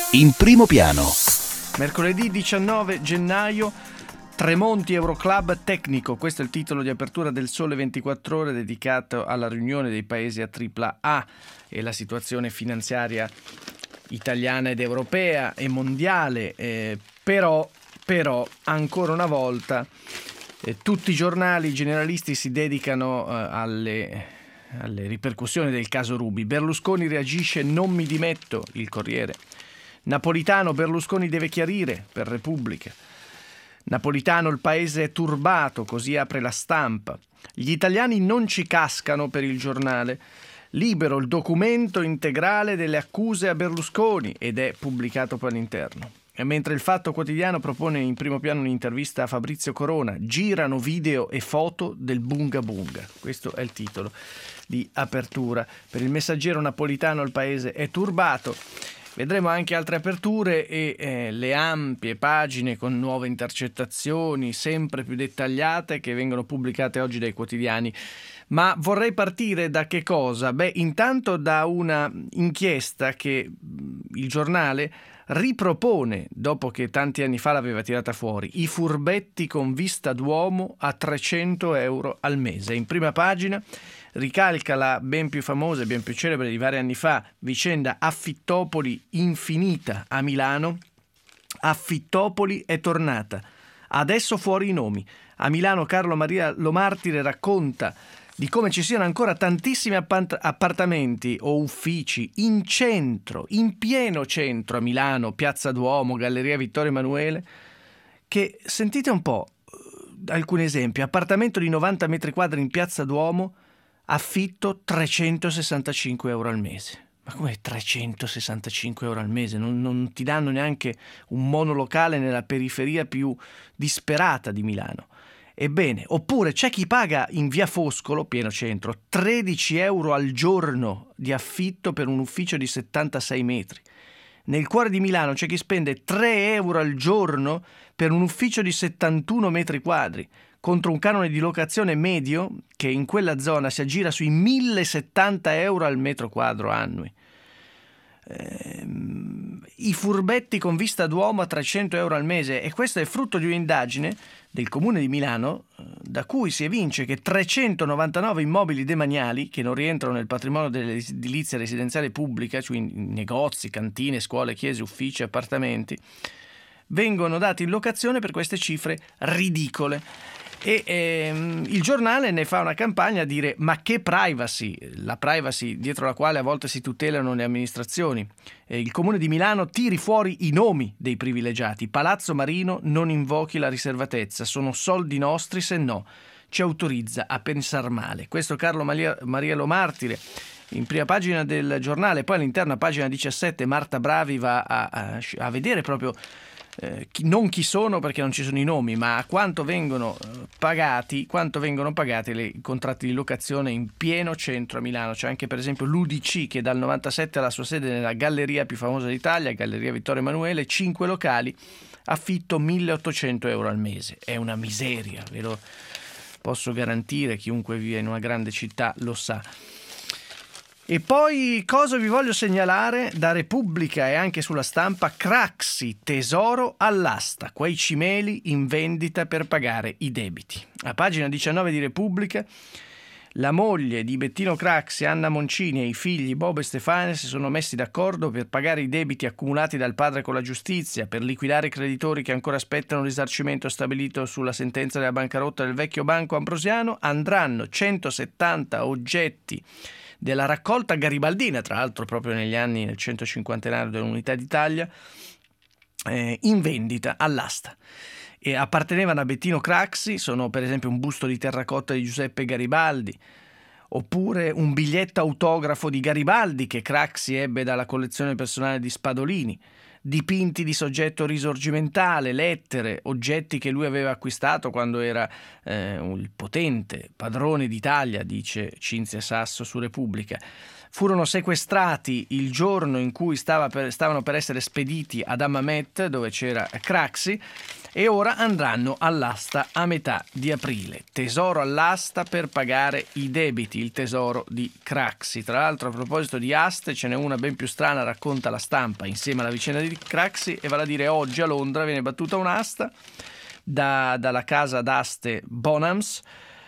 In primo piano. Mercoledì 19 gennaio, Tremonti Euroclub tecnico, questo è il titolo di apertura del Sole 24 Ore dedicato alla riunione dei paesi a AAA e la situazione finanziaria italiana ed europea e mondiale, però ancora una volta tutti i giornali generalisti si dedicano alle ripercussioni del caso Ruby. Berlusconi reagisce: non mi dimetto, il Corriere. Napolitano: Berlusconi deve chiarire, per Repubblica. Napolitano: il paese è turbato, così apre La Stampa. Gli italiani non ci cascano, per il Giornale. Libero: il documento integrale delle accuse a Berlusconi, ed è pubblicato poi all'interno. E mentre il Fatto Quotidiano propone in primo piano un'intervista a Fabrizio Corona, girano video e foto del Bunga Bunga. Questo è il titolo di apertura. Per il Messaggero: Napolitano: il paese è turbato. Vedremo anche altre aperture e le ampie pagine con nuove intercettazioni sempre più dettagliate che vengono pubblicate oggi dai quotidiani. Ma vorrei partire da che cosa? Intanto da una inchiesta che il Giornale ripropone, dopo che tanti anni fa l'aveva tirata fuori: i furbetti con vista d'uomo a 300 euro al mese. In prima pagina ricalca la ben più famosa e ben più celebre di vari anni fa vicenda Affittopoli infinita a Milano. Affittopoli è tornata, adesso fuori i nomi. A Milano Carlo Maria Lomartire racconta di come ci siano ancora tantissimi appartamenti o uffici in centro, in pieno centro a Milano, Piazza Duomo, Galleria Vittorio Emanuele, che, sentite un po' alcuni esempi: appartamento di 90 metri quadri in Piazza Duomo, affitto 365 euro al mese. Ma come 365 euro al mese? Non ti danno neanche un monolocale nella periferia più disperata di Milano. Ebbene, oppure c'è chi paga in via Foscolo, pieno centro, 13 euro al giorno di affitto per un ufficio di 76 metri. Nel cuore di Milano c'è chi spende 3 euro al giorno per un ufficio di 71 metri quadri, contro un canone di locazione medio che in quella zona si aggira sui 1070 euro al metro quadro annui. I furbetti con vista d'uomo a 300 euro al mese, e questo è frutto di un'indagine del Comune di Milano da cui si evince che 399 immobili demaniali che non rientrano nel patrimonio dell'edilizia residenziale pubblica, cioè negozi, cantine, scuole, chiese, uffici, appartamenti, vengono dati in locazione per queste cifre ridicole. E il Giornale ne fa una campagna a dire: ma che privacy, la privacy dietro la quale a volte si tutelano le amministrazioni. Il Comune di Milano tiri fuori i nomi dei privilegiati. Palazzo Marino: non invochi la riservatezza, sono soldi nostri, se no ci autorizza a pensar male. Questo Carlo Maria Lomartire in prima pagina del Giornale. Poi all'interno, a pagina 17, Marta Bravi va a vedere proprio non chi sono, perché non ci sono i nomi, ma a quanto vengono pagati i contratti di locazione in pieno centro a Milano. C'è anche per esempio l'UDC che dal 97 ha la sua sede nella galleria più famosa d'Italia, Galleria Vittorio Emanuele, 5 locali, affitto 1.800 euro al mese. È una miseria, ve lo posso garantire, chiunque vive in una grande città lo sa. E poi cosa vi voglio segnalare da Repubblica e anche sulla Stampa? Craxi, tesoro all'asta, quei cimeli in vendita per pagare i debiti. A pagina 19 di Repubblica, la moglie di Bettino Craxi, Anna Moncini, e i figli Bob e Stefania si sono messi d'accordo per pagare i debiti accumulati dal padre con la giustizia, per liquidare i creditori che ancora aspettano il risarcimento stabilito sulla sentenza della bancarotta del vecchio Banco Ambrosiano. Andranno 170 oggetti della raccolta garibaldina, tra l'altro proprio negli anni del 150° dell'Unità d'Italia, in vendita all'asta. E appartenevano a Bettino Craxi, sono per esempio un busto di terracotta di Giuseppe Garibaldi, oppure un biglietto autografo di Garibaldi che Craxi ebbe dalla collezione personale di Spadolini, dipinti di soggetto risorgimentale, lettere, oggetti che lui aveva acquistato quando era il potente padrone d'Italia, dice Cinzia Sasso su Repubblica. furono sequestrati il giorno in cui stavano per essere spediti ad Hammamet, dove c'era Craxi, e ora andranno all'asta a metà di aprile. Tesoro all'asta per pagare i debiti, il tesoro di Craxi. Tra l'altro, a proposito di aste, ce n'è una ben più strana, racconta La Stampa insieme alla vicenda di Craxi, e vale a dire oggi a Londra viene battuta un'asta dalla casa d'aste Bonhams,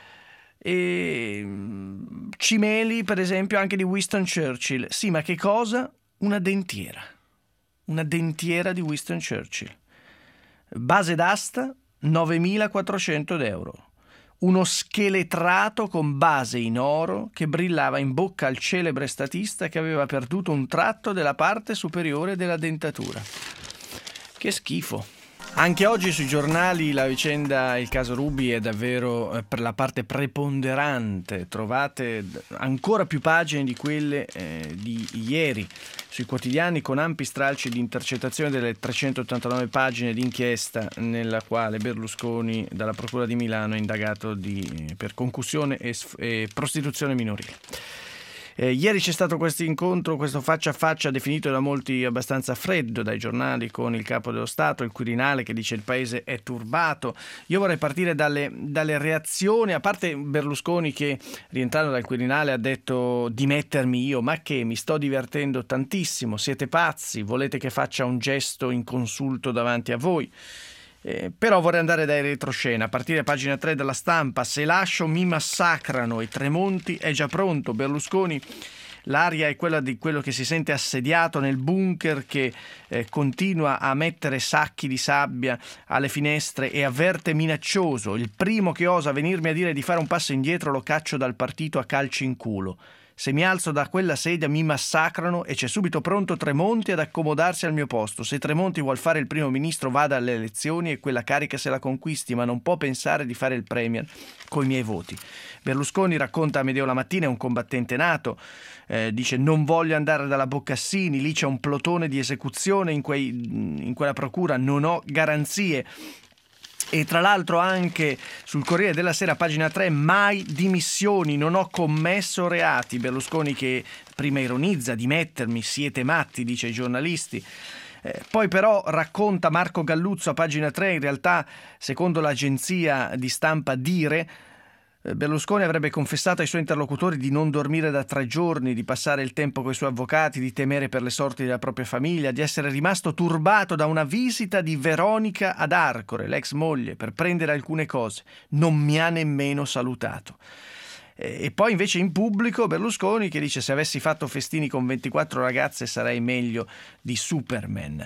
e cimeli per esempio anche di Winston Churchill. Sì, ma che cosa? Una dentiera di Winston Churchill. Base d'asta 9.400 euro. Uno scheletrato con base in oro che brillava in bocca al celebre statista che aveva perduto un tratto della parte superiore della dentatura. Che schifo. Anche oggi sui giornali la vicenda, il caso Ruby è davvero per la parte preponderante. Trovate ancora più pagine di quelle di ieri sui quotidiani, con ampi stralci di intercettazione delle 389 pagine di inchiesta nella quale Berlusconi dalla Procura di Milano è indagato per concussione e prostituzione minorile. Ieri c'è stato questo incontro, questo faccia a faccia definito da molti abbastanza freddo dai giornali, con il capo dello Stato, il Quirinale, che dice il paese è turbato. Io vorrei partire dalle reazioni, a parte Berlusconi che rientrando dal Quirinale ha detto dimettermi io, ma che mi sto divertendo tantissimo, siete pazzi, volete che faccia un gesto inconsulto davanti a voi? Però vorrei andare dai retroscena, a partire da pagina 3 della Stampa. Se lascio mi massacrano e Tremonti è già pronto. Berlusconi, l'aria è quella di quello che si sente assediato nel bunker, che continua a mettere sacchi di sabbia alle finestre e avverte minaccioso: il primo che osa venirmi a dire di fare un passo indietro lo caccio dal partito a calci in culo. Se mi alzo da quella sedia mi massacrano e c'è subito pronto Tremonti ad accomodarsi al mio posto. Se Tremonti vuol fare il primo ministro vada alle elezioni e quella carica se la conquisti, ma non può pensare di fare il premier coi miei voti. Berlusconi racconta a Medeo la Mattina, è un combattente nato, dice non voglio andare dalla Boccassini, lì c'è un plotone di esecuzione in quella procura, non ho garanzie. E tra l'altro anche sul Corriere della Sera, pagina 3, mai dimissioni, non ho commesso reati. Berlusconi che prima ironizza, dimettermi, siete matti, dice ai giornalisti. Poi però racconta Marco Galluzzo a pagina 3, in realtà secondo l'agenzia di stampa Dire, Berlusconi avrebbe confessato ai suoi interlocutori di non dormire da 3 giorni, di passare il tempo con i suoi avvocati, di temere per le sorti della propria famiglia, di essere rimasto turbato da una visita di Veronica ad Arcore, l'ex moglie, per prendere alcune cose. Non mi ha nemmeno salutato. E poi invece in pubblico Berlusconi che dice: se avessi fatto festini con 24 ragazze sarei meglio di Superman.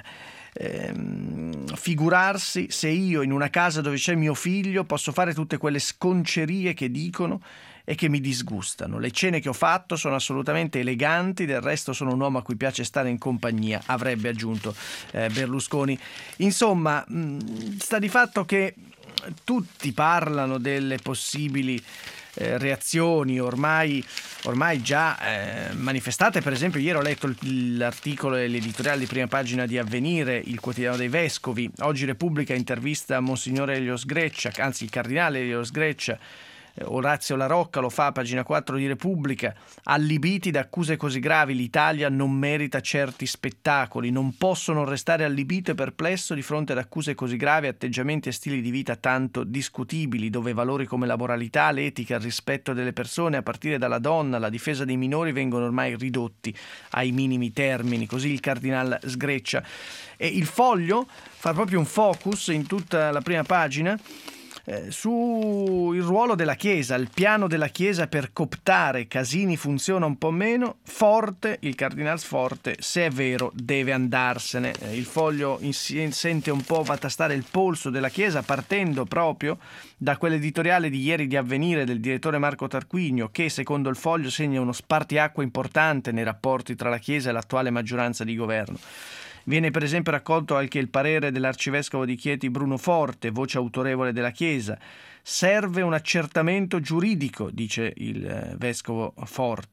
Figurarsi se io in una casa dove c'è mio figlio posso fare tutte quelle sconcerie che dicono e che mi disgustano. Le cene che ho fatto sono assolutamente eleganti, del resto sono un uomo a cui piace stare in compagnia, avrebbe aggiunto Berlusconi. Insomma, sta di fatto che tutti parlano delle possibili reazioni ormai già manifestate. Per esempio ieri ho letto l'articolo e l'editoriale di prima pagina di Avvenire, il quotidiano dei vescovi. Oggi Repubblica intervista Monsignore Elio Sgreccia, anzi il cardinale Elio Sgreccia. Orazio La Rocca lo fa a pagina 4 di Repubblica. Allibiti da accuse così gravi, l'Italia non merita certi spettacoli, non possono restare allibito e perplesso di fronte ad accuse così gravi, atteggiamenti e stili di vita tanto discutibili, dove valori come la moralità, l'etica, il rispetto delle persone, a partire dalla donna, la difesa dei minori, vengono ormai ridotti ai minimi termini. Così il cardinal Sgreccia. E il Foglio fa proprio un focus in tutta la prima pagina sul ruolo della Chiesa, il piano della Chiesa per cooptare. Casini funziona un po' meno, Forte, il cardinal Forte, se è vero deve andarsene. Il Foglio sente un po', va a tastare il polso della Chiesa, partendo proprio da quell'editoriale di ieri di Avvenire del direttore Marco Tarquinio, che secondo il Foglio segna uno spartiacque importante nei rapporti tra la Chiesa e l'attuale maggioranza di governo. Viene per esempio raccolto anche il parere dell'arcivescovo di Chieti Bruno Forte, voce autorevole della Chiesa. Serve un accertamento giuridico, dice il vescovo Forte.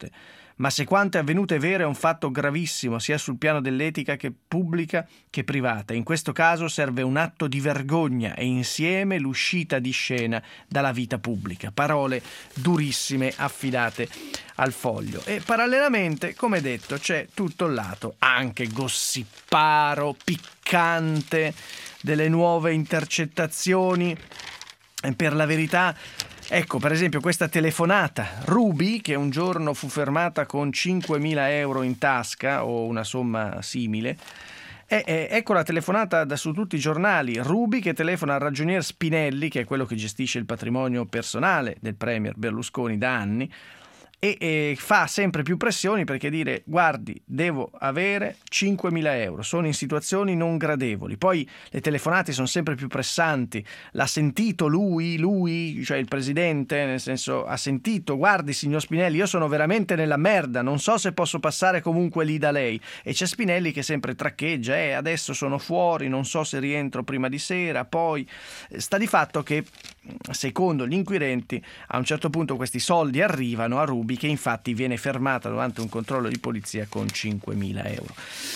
Ma se quanto è avvenuto è vero, è un fatto gravissimo, sia sul piano dell'etica che pubblica che privata. In questo caso serve un atto di vergogna e insieme l'uscita di scena dalla vita pubblica. Parole durissime affidate al Foglio. E parallelamente, come detto, c'è tutto il lato anche gossiparo, piccante delle nuove intercettazioni. E per la verità, ecco, per esempio questa telefonata Ruby, che un giorno fu fermata con 5.000 euro in tasca o una somma simile. Ecco la telefonata su tutti i giornali. Ruby che telefona al ragionier Spinelli, che è quello che gestisce il patrimonio personale del premier Berlusconi da anni, e fa sempre più pressioni perché dire: guardi, devo avere 5.000 euro, sono in situazioni non gradevoli. Poi le telefonate sono sempre più pressanti. L'ha sentito lui, cioè il presidente, nel senso, ha sentito: guardi signor Spinelli, io sono veramente nella merda, non so se posso passare comunque lì da lei. E c'è Spinelli che sempre traccheggia: adesso sono fuori, non so se rientro prima di sera. Poi sta di fatto che, secondo gli inquirenti, a un certo punto questi soldi arrivano a Ruby, che infatti viene fermata durante un controllo di polizia con 5.000 euro.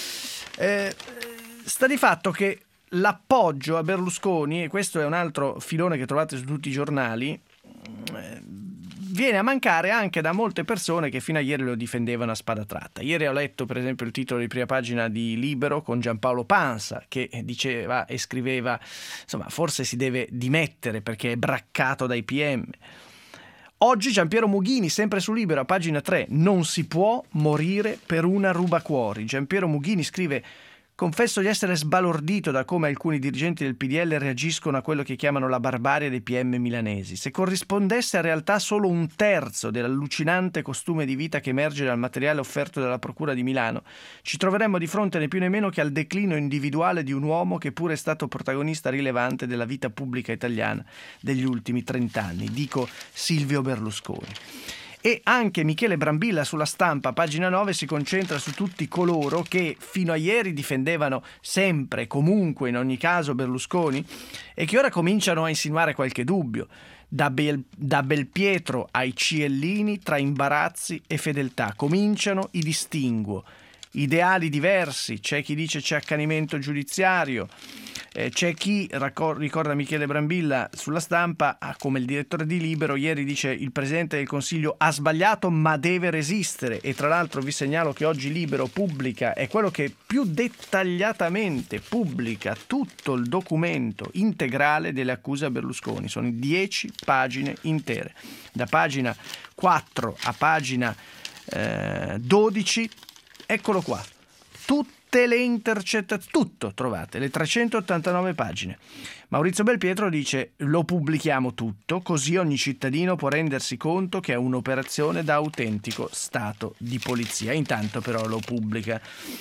Sta di fatto che l'appoggio a Berlusconi, e questo è un altro filone che trovate su tutti i giornali, viene a mancare anche da molte persone che fino a ieri lo difendevano a spada tratta. Ieri ho letto per esempio il titolo di prima pagina di Libero con Giampaolo Pansa, che diceva e scriveva: insomma, forse si deve dimettere perché è braccato dai PM. Oggi Giampiero Mughini, sempre su Libero, a pagina 3, non si può morire per una rubacuori. Giampiero Mughini scrive: confesso di essere sbalordito da come alcuni dirigenti del PDL reagiscono a quello che chiamano la barbarie dei PM milanesi. Se corrispondesse a realtà solo un terzo dell'allucinante costume di vita che emerge dal materiale offerto dalla Procura di Milano, ci troveremmo di fronte né più né meno che al declino individuale di un uomo che pure è stato protagonista rilevante della vita pubblica italiana degli ultimi 30 anni. Dico Silvio Berlusconi. E anche Michele Brambilla sulla Stampa, pagina 9, si concentra su tutti coloro che fino a ieri difendevano sempre, comunque, in ogni caso Berlusconi, e che ora cominciano a insinuare qualche dubbio. Da Belpietro ai Ciellini, tra imbarazzi e fedeltà, cominciano i distinguo. Ideali diversi, c'è chi dice c'è accanimento giudiziario, c'è chi, ricorda Michele Brambilla sulla Stampa, come il direttore di Libero, ieri dice: il Presidente del Consiglio ha sbagliato ma deve resistere. E tra l'altro vi segnalo che oggi Libero pubblica, è quello che più dettagliatamente pubblica tutto il documento integrale delle accuse a Berlusconi. Sono 10 pagine intere, da pagina 4 a pagina 12. Eccolo qua, tutte le intercettazioni, tutto trovate, le 389 pagine. Maurizio Belpietro dice: lo pubblichiamo tutto, così ogni cittadino può rendersi conto che è un'operazione da autentico stato di polizia. Intanto però lo pubblica.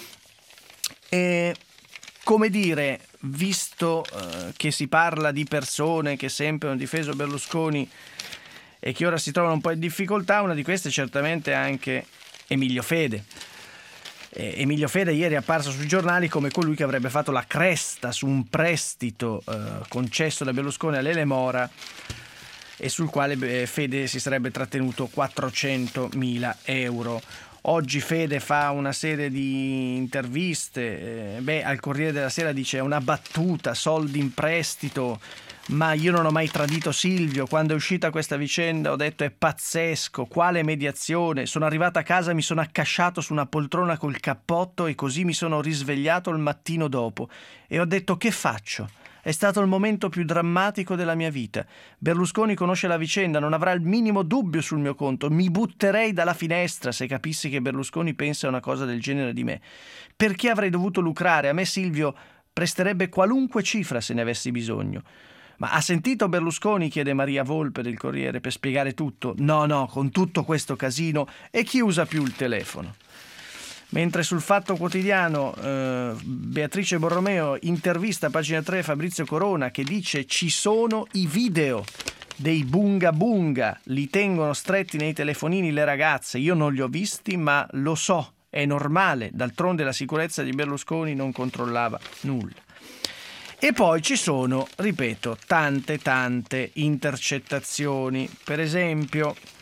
E, come dire, visto che si parla di persone che sempre hanno difeso Berlusconi e che ora si trovano un po' in difficoltà, una di queste è certamente anche Emilio Fede. Emilio Fede ieri è apparso sui giornali come colui che avrebbe fatto la cresta su un prestito concesso da Berlusconi all'Elemora e sul quale Fede si sarebbe trattenuto 400.000 euro. Oggi Fede fa una serie di interviste, al Corriere della Sera dice: è una battuta, soldi in prestito, ma io non ho mai tradito Silvio, quando è uscita questa vicenda ho detto è pazzesco, quale mediazione, sono arrivata a casa, mi sono accasciato su una poltrona col cappotto e così mi sono risvegliato il mattino dopo e ho detto: che faccio? È stato il momento più drammatico della mia vita. Berlusconi conosce la vicenda, non avrà il minimo dubbio sul mio conto. Mi butterei dalla finestra se capissi che Berlusconi pensa una cosa del genere di me. Perché avrei dovuto lucrare? A me Silvio presterebbe qualunque cifra se ne avessi bisogno. Ma ha sentito Berlusconi, chiede Maria Volpe del Corriere, per spiegare tutto? No, con tutto questo casino, e chi usa più il telefono? Mentre sul Fatto Quotidiano Beatrice Borromeo intervista a pagina 3 Fabrizio Corona, che dice: ci sono i video dei bunga bunga, li tengono stretti nei telefonini le ragazze, io non li ho visti ma lo so, è normale, d'altronde la sicurezza di Berlusconi non controllava nulla. E poi ci sono, ripeto, tante intercettazioni. Per esempio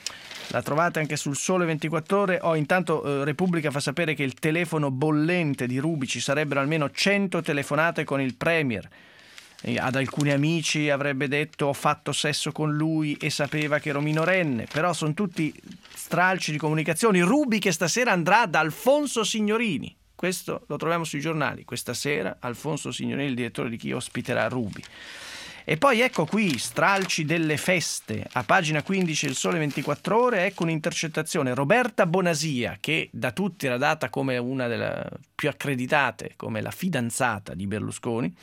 La trovate anche sul Sole 24 Ore. Intanto Repubblica fa sapere che il telefono bollente di Ruby, ci sarebbero almeno 100 telefonate con il Premier. Ad alcuni amici avrebbe detto: ho fatto sesso con lui e sapeva che ero minorenne. Però sono tutti stralci di comunicazioni. Ruby che stasera andrà da Alfonso Signorini. Questo lo troviamo sui giornali. Questa sera Alfonso Signorini, il direttore di Chi ospiterà Ruby. E poi ecco qui, stralci delle feste, a pagina 15 del Sole 24 Ore, ecco un'intercettazione. Roberta Bonasia, che da tutti era data come una delle più accreditate, come la fidanzata di Berlusconi,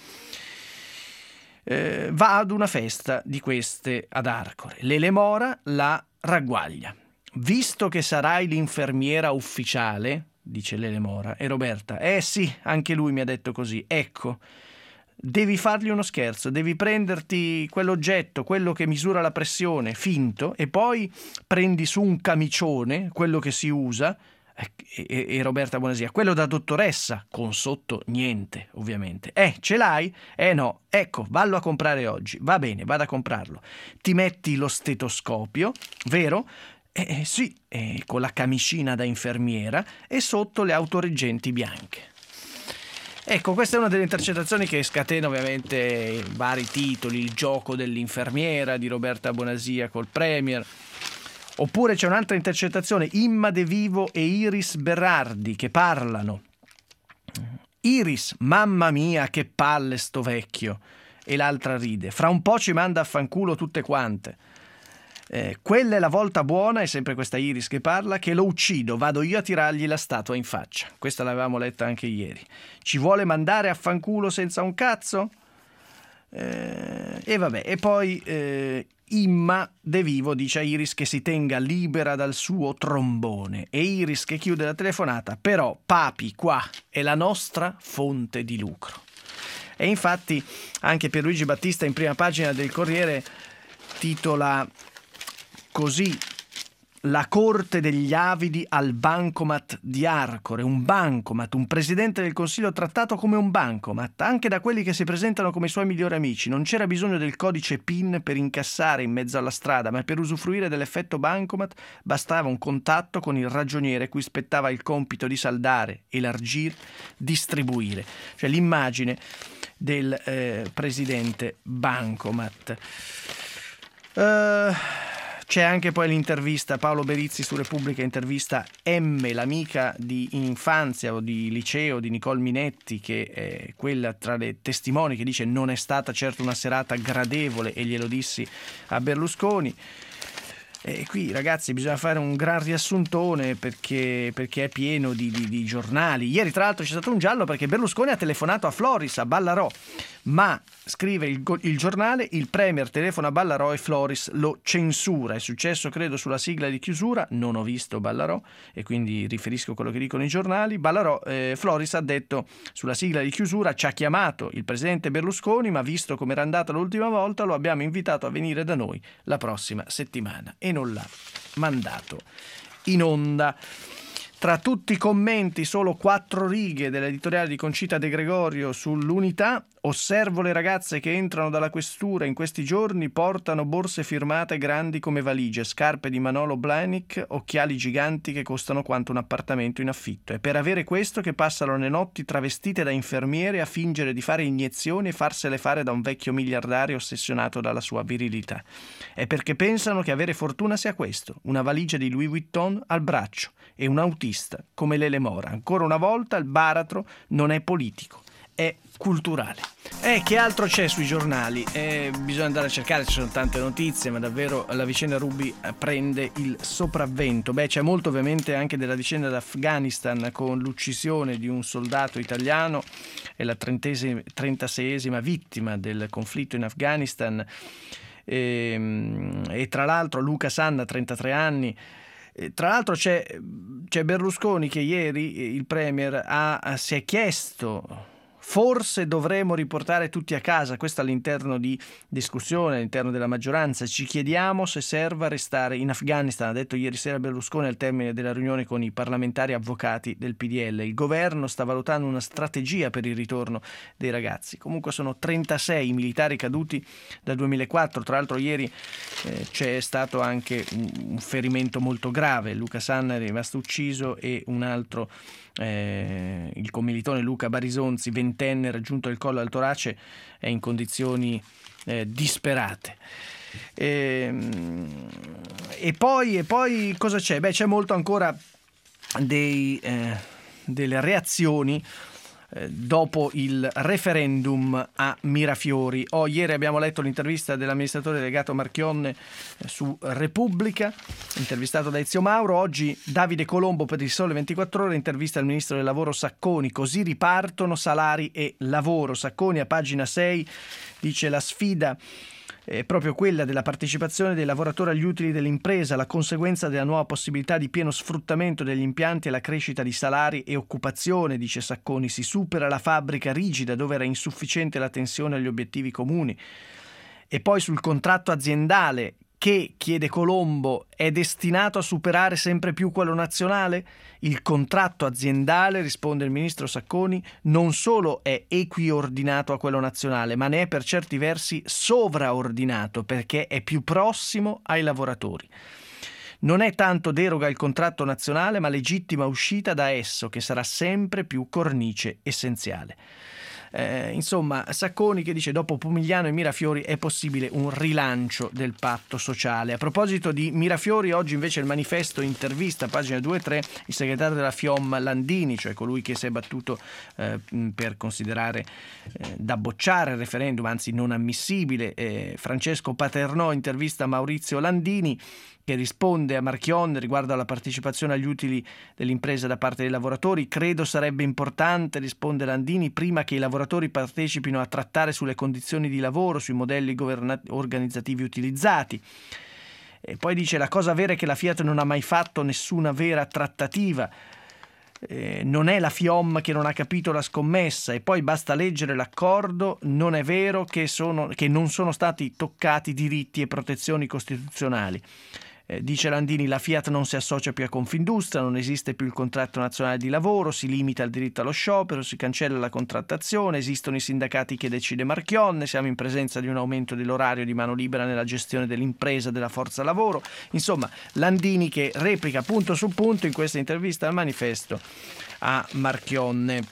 va ad una festa di queste ad Arcore. Lele Mora la ragguaglia. Visto che sarai l'infermiera ufficiale, dice Lele Mora, e Roberta, sì, anche lui mi ha detto così, ecco, devi fargli uno scherzo, devi prenderti quell'oggetto, quello che misura la pressione, finto, e poi prendi su un camicione, quello che si usa, e Roberta Bonasia, quello da dottoressa, con sotto niente, ovviamente. Ce l'hai? No. Ecco, vallo a comprare oggi. Va bene, vado a comprarlo. Ti metti lo stetoscopio, vero? Sì, con la camicina da infermiera e sotto le autoreggenti bianche. Ecco, questa è una delle intercettazioni che scatena ovviamente vari titoli, il gioco dell'infermiera di Roberta Bonasia col Premier. Oppure c'è un'altra intercettazione, Imma De Vivo e Iris Berardi che parlano. Iris, mamma mia che palle sto vecchio. E l'altra ride, fra un po' ci manda a fanculo tutte quante. Quella è la volta buona, è sempre questa Iris che parla, che lo uccido, vado io a tirargli la statua in faccia. Questa l'avevamo letta anche ieri. Ci vuole mandare a fanculo senza un cazzo? E vabbè, e poi Imma De Vivo dice a Iris che si tenga libera dal suo trombone e Iris che chiude la telefonata, però papi qua è la nostra fonte di lucro. E infatti anche Pierluigi Battista in prima pagina del Corriere titola così: la corte degli avidi al bancomat di Arcore. Un bancomat, un presidente del Consiglio trattato come un bancomat, anche da quelli che si presentano come i suoi migliori amici. Non c'era bisogno del codice PIN per incassare in mezzo alla strada, ma per usufruire dell'effetto bancomat bastava un contatto con il ragioniere cui spettava il compito di saldare, elargire, distribuire. Cioè l'immagine del presidente bancomat. C'è anche poi l'intervista, Paolo Berizzi su Repubblica intervista M, l'amica di infanzia o di liceo di Nicole Minetti, che è quella tra le testimoni che dice non è stata certo una serata gradevole e glielo dissi a Berlusconi. E qui ragazzi bisogna fare un gran riassuntone perché è pieno di giornali. Ieri tra l'altro c'è stato un giallo perché Berlusconi ha telefonato a Floris a Ballarò, ma scrive il giornale, il Premier telefona a Ballarò e Floris lo censura. È successo credo sulla sigla di chiusura, non ho visto Ballarò e quindi riferisco quello che dicono i giornali. Floris ha detto sulla sigla di chiusura: ci ha chiamato il presidente Berlusconi, ma visto come era andata l'ultima volta lo abbiamo invitato a venire da noi la prossima settimana e non l'ha mandato in onda. Tra tutti i commenti, solo 4 righe dell'editoriale di Concita De Gregorio sull'Unità. Osservo le ragazze che entrano dalla questura in questi giorni, portano borse firmate grandi come valigie, scarpe di Manolo Blahnik, occhiali giganti che costano quanto un appartamento in affitto. È per avere questo che passano le notti travestite da infermiere a fingere di fare iniezioni e farsele fare da un vecchio miliardario ossessionato dalla sua virilità. È perché pensano che avere fortuna sia questo, una valigia di Louis Vuitton al braccio e un autista come Lele Mora. Ancora una volta il baratro non è politico, è culturale. Che altro c'è sui giornali? Bisogna andare a cercare, ci sono tante notizie, ma davvero la vicenda Ruby prende il sopravvento. C'è molto ovviamente anche della vicenda d'Afghanistan, con l'uccisione di un soldato italiano e la 36esima vittima del conflitto in Afghanistan. E tra l'altro Luca Sanna, 33 anni. Tra l'altro c'è Berlusconi che ieri, il Premier, si è chiesto forse dovremo riportare tutti a casa. Questo all'interno di discussione, all'interno della maggioranza. Ci chiediamo se serva restare in Afghanistan, ha detto ieri sera Berlusconi al termine della riunione con i parlamentari avvocati del PDL. Il governo sta valutando una strategia per il ritorno dei ragazzi. Comunque sono 36 i militari caduti dal 2004, tra l'altro ieri c'è stato anche un ferimento molto grave, Luca Sanna è rimasto ucciso e un altro, il commilitone Luca Barisonzi, ventenne, raggiunto il collo al torace, è in condizioni disperate. E poi cosa c'è? C'è molto ancora delle reazioni dopo il referendum a Mirafiori. Ieri abbiamo letto l'intervista dell'amministratore delegato Marchionne su Repubblica, intervistato da Ezio Mauro. Oggi Davide Colombo per il Sole 24 Ore intervista il ministro del lavoro Sacconi. Così ripartono salari e lavoro. Sacconi a pagina 6 dice: la sfida è proprio quella della partecipazione dei lavoratori agli utili dell'impresa, la conseguenza della nuova possibilità di pieno sfruttamento degli impianti e la crescita di salari e occupazione, dice Sacconi. Si supera la fabbrica rigida dove era insufficiente la tensione agli obiettivi comuni. E poi sul contratto aziendale che, chiede Colombo, è destinato a superare sempre più quello nazionale? Il contratto aziendale, risponde il ministro Sacconi, non solo è equiordinato a quello nazionale, ma ne è per certi versi sovraordinato perché è più prossimo ai lavoratori. Non è tanto deroga al contratto nazionale, ma legittima uscita da esso, che sarà sempre più cornice essenziale. Insomma, Sacconi che dice: dopo Pomigliano e Mirafiori è possibile un rilancio del patto sociale. A proposito di Mirafiori, oggi invece il Manifesto intervista, pagina 2 e 3, il segretario della FIOM Landini, cioè colui che si è battuto per considerare da bocciare il referendum, anzi non ammissibile. Francesco Paternò intervista Maurizio Landini, che risponde a Marchionne riguardo alla partecipazione agli utili dell'impresa da parte dei lavoratori. Credo sarebbe importante, risponde Landini, prima che i lavoratori partecipino a trattare sulle condizioni di lavoro, sui modelli organizzativi utilizzati. E poi dice: la cosa vera è che la Fiat non ha mai fatto nessuna vera trattativa. Non è la FIOM che non ha capito la scommessa, e poi basta leggere l'accordo, non è vero che non sono stati toccati diritti e protezioni costituzionali. Dice Landini: la Fiat non si associa più a Confindustria, non esiste più il contratto nazionale di lavoro, si limita il diritto allo sciopero, si cancella la contrattazione, esistono i sindacati che decide Marchionne, siamo in presenza di un aumento dell'orario di mano libera nella gestione dell'impresa, della forza lavoro. Insomma, Landini che replica punto su punto in questa intervista al Manifesto a Marchionne.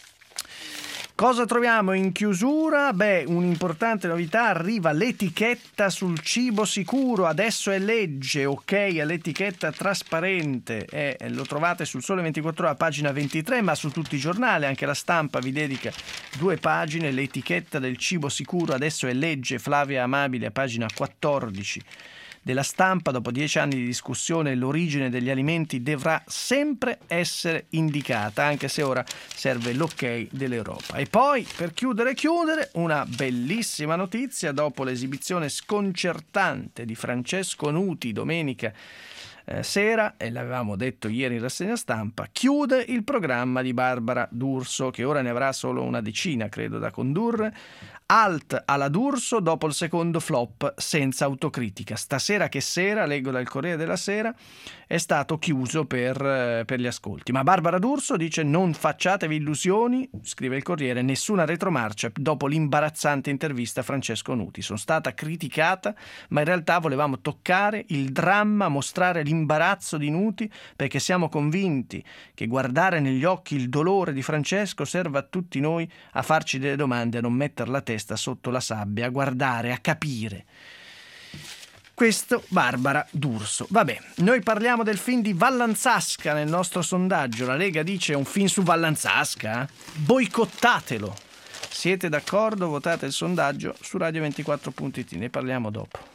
Cosa troviamo in chiusura? Un'importante novità: arriva l'etichetta sul cibo sicuro, adesso è legge, ok all'etichetta trasparente. Lo trovate sul Sole 24 Ore, pagina 23, ma su tutti i giornali, anche La Stampa vi dedica 2 pagine, l'etichetta del cibo sicuro, adesso è legge. Flavia Amabile a pagina 14 della Stampa: dopo 10 anni di discussione, l'origine degli alimenti dovrà sempre essere indicata, anche se ora serve l'ok dell'Europa. E poi, per chiudere, una bellissima notizia: dopo l'esibizione sconcertante di Francesco Nuti domenica sera, e l'avevamo detto ieri in rassegna stampa, chiude il programma di Barbara D'Urso, che ora ne avrà solo una decina, credo, da condurre. Alt alla D'Urso dopo il secondo flop senza autocritica. Stasera che sera, leggo dal Corriere della Sera, è stato chiuso per gli ascolti. Ma Barbara D'Urso dice: non facciatevi illusioni, scrive il Corriere, nessuna retromarcia dopo l'imbarazzante intervista a Francesco Nuti. Sono stata criticata, ma in realtà volevamo toccare il dramma, mostrare l'imbarazzo di Nuti, perché siamo convinti che guardare negli occhi il dolore di Francesco serve a tutti noi a farci delle domande, a non mettere la testa sotto la sabbia, a guardare, a capire. Questo Barbara D'Urso. Vabbè, noi parliamo del film di Vallanzasca nel nostro sondaggio. La Lega dice: un film su Vallanzasca? Boicottatelo. Siete d'accordo? Votate il sondaggio su radio24.it. Ne parliamo dopo.